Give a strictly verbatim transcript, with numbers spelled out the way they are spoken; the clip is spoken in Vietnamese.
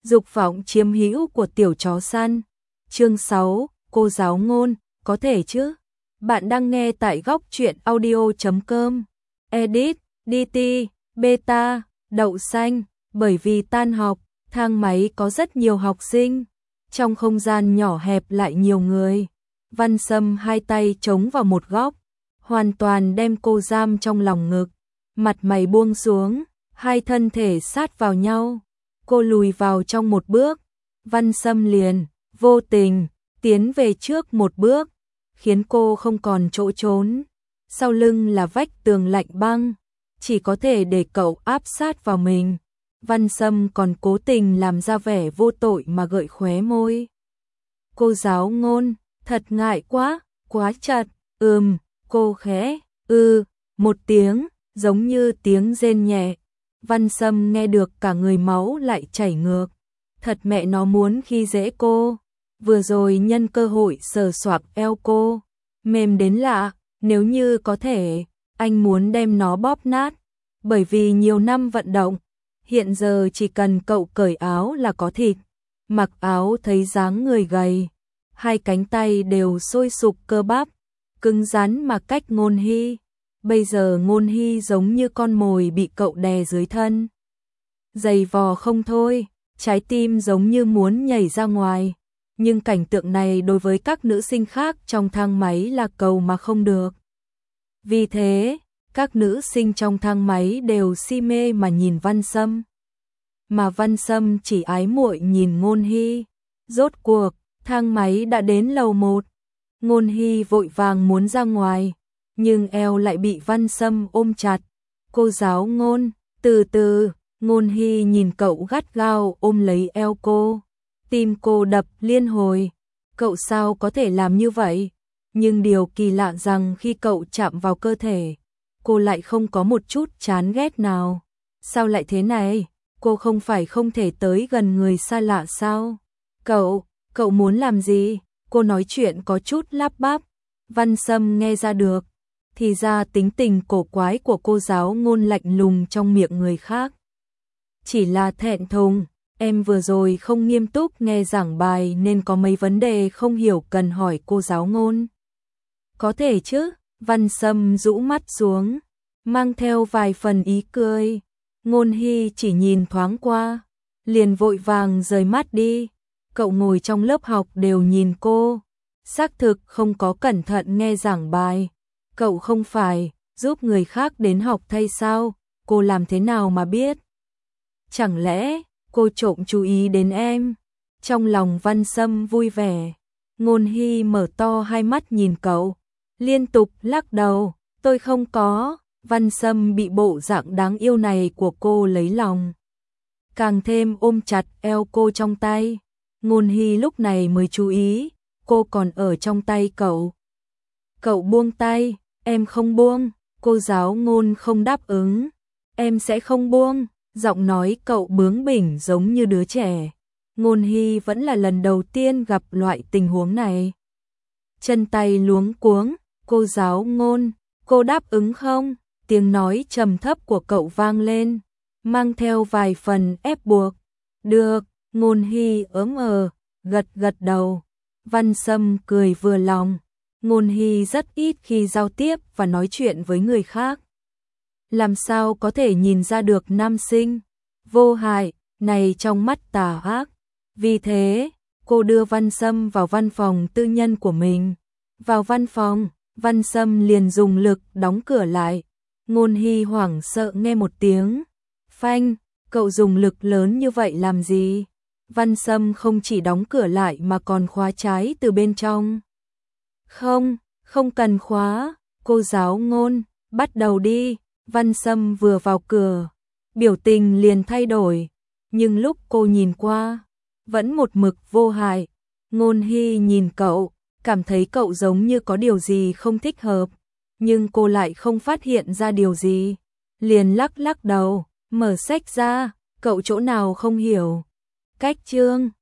Dục vọng chiếm hữu của tiểu chó săn. Chương sáu, cô giáo ngôn, có thể chứ? Bạn đang nghe tại góc truyện audio chấm com. Edit, đê tê, beta, đậu xanh, bởi vì tan học, thang máy có rất nhiều học sinh. Trong không gian nhỏ hẹp lại nhiều người. Văn Sâm hai tay chống vào một góc, hoàn toàn đem cô giam trong lòng ngực. Mặt mày buông xuống, hai thân thể sát vào nhau. Cô lùi vào trong một bước, Văn Sâm liền, vô tình, tiến về trước một bước, khiến cô không còn chỗ trốn. Sau lưng là vách tường lạnh băng, chỉ có thể để cậu áp sát vào mình. Văn Sâm còn cố tình làm ra vẻ vô tội mà gợi khóe môi. Cô giáo ngôn, thật ngại quá, quá chật, ừm, cô khẽ, ư, một tiếng, giống như tiếng rên nhẹ. Văn Sâm nghe được cả người máu lại chảy ngược. Thật mẹ nó muốn khi dễ cô. Vừa rồi nhân cơ hội sờ soạc eo cô. Mềm đến lạ, nếu như có thể, anh muốn đem nó bóp nát. Bởi vì nhiều năm vận động, hiện giờ chỉ cần cậu cởi áo là có thịt. Mặc áo thấy dáng người gầy. Hai cánh tay đều sôi sục cơ bắp, cứng rắn mà cách Ngôn Hy. Bây giờ Ngôn Hy giống như con mồi bị cậu đè dưới thân. Giày vò không thôi, trái tim giống như muốn nhảy ra ngoài. Nhưng cảnh tượng này đối với các nữ sinh khác trong thang máy là cầu mà không được. Vì thế, các nữ sinh trong thang máy đều si mê mà nhìn Văn Sâm. Mà Văn Sâm chỉ ái muội nhìn Ngôn Hy. Rốt cuộc, thang máy đã đến lầu một. Ngôn Hy vội vàng muốn ra ngoài, nhưng eo lại bị Văn Sâm ôm chặt. Cô giáo Ngôn, từ từ. Ngôn Hy nhìn cậu gắt gao ôm lấy eo cô. Tim cô đập liên hồi. Cậu sao có thể làm như vậy? Nhưng điều kỳ lạ rằng khi cậu chạm vào cơ thể, cô lại không có một chút chán ghét nào. Sao lại thế này? Cô không phải không thể tới gần người xa lạ sao? Cậu, cậu muốn làm gì? Cô nói chuyện có chút lắp bắp. Văn Sâm nghe ra được. Thì ra tính tình cổ quái của cô giáo Ngôn lạnh lùng trong miệng người khác. Chỉ là thẹn thùng, em vừa rồi không nghiêm túc nghe giảng bài nên có mấy vấn đề không hiểu cần hỏi cô giáo Ngôn. Có thể chứ, Văn Sâm rũ mắt xuống, mang theo vài phần ý cười. Ngôn Hy chỉ nhìn thoáng qua, liền vội vàng rời mắt đi. Cậu ngồi trong lớp học đều nhìn cô, xác thực không có cẩn thận nghe giảng bài. Cậu không phải giúp người khác đến học thay sao? Cô làm thế nào mà biết? Chẳng lẽ cô trộm chú ý đến em? Trong lòng Văn Sâm vui vẻ. Ngôn Hy mở to hai mắt nhìn cậu, liên tục lắc đầu. Tôi không có. Văn Sâm bị bộ dạng đáng yêu này của cô lấy lòng, càng thêm ôm chặt eo cô trong tay. Ngôn Hy lúc này mới chú ý, cô còn ở trong tay cậu. Cậu buông tay. Em không buông. Cô giáo Ngôn không đáp ứng. Em sẽ không buông. Giọng nói cậu bướng bỉnh giống như đứa trẻ. Ngôn Hy vẫn là lần đầu tiên gặp loại tình huống này. Chân tay luống cuống. Cô giáo Ngôn, cô đáp ứng không? Tiếng nói trầm thấp của cậu vang lên, mang theo vài phần ép buộc. Được. Ngôn Hy ớm ờ, gật gật đầu. Văn Sâm cười vừa lòng. Ngôn Hy rất ít khi giao tiếp và nói chuyện với người khác. Làm sao có thể nhìn ra được nam sinh vô hại này trong mắt tà ác. Vì thế, cô đưa Văn Sâm vào văn phòng tư nhân của mình. Vào văn phòng, Văn Sâm liền dùng lực đóng cửa lại. Ngôn Hy hoảng sợ nghe một tiếng phanh. Cậu dùng lực lớn như vậy làm gì? Văn Sâm không chỉ đóng cửa lại mà còn khóa trái từ bên trong. Không, không cần khóa. Cô giáo Ngôn, bắt đầu đi. Văn Sâm vừa vào cửa, biểu tình liền thay đổi. Nhưng lúc cô nhìn qua, vẫn một mực vô hại. Ngôn Hy nhìn cậu, cảm thấy cậu giống như có điều gì không thích hợp. Nhưng cô lại không phát hiện ra điều gì. Liền lắc lắc đầu, mở sách ra. Cậu chỗ nào không hiểu? Cách chương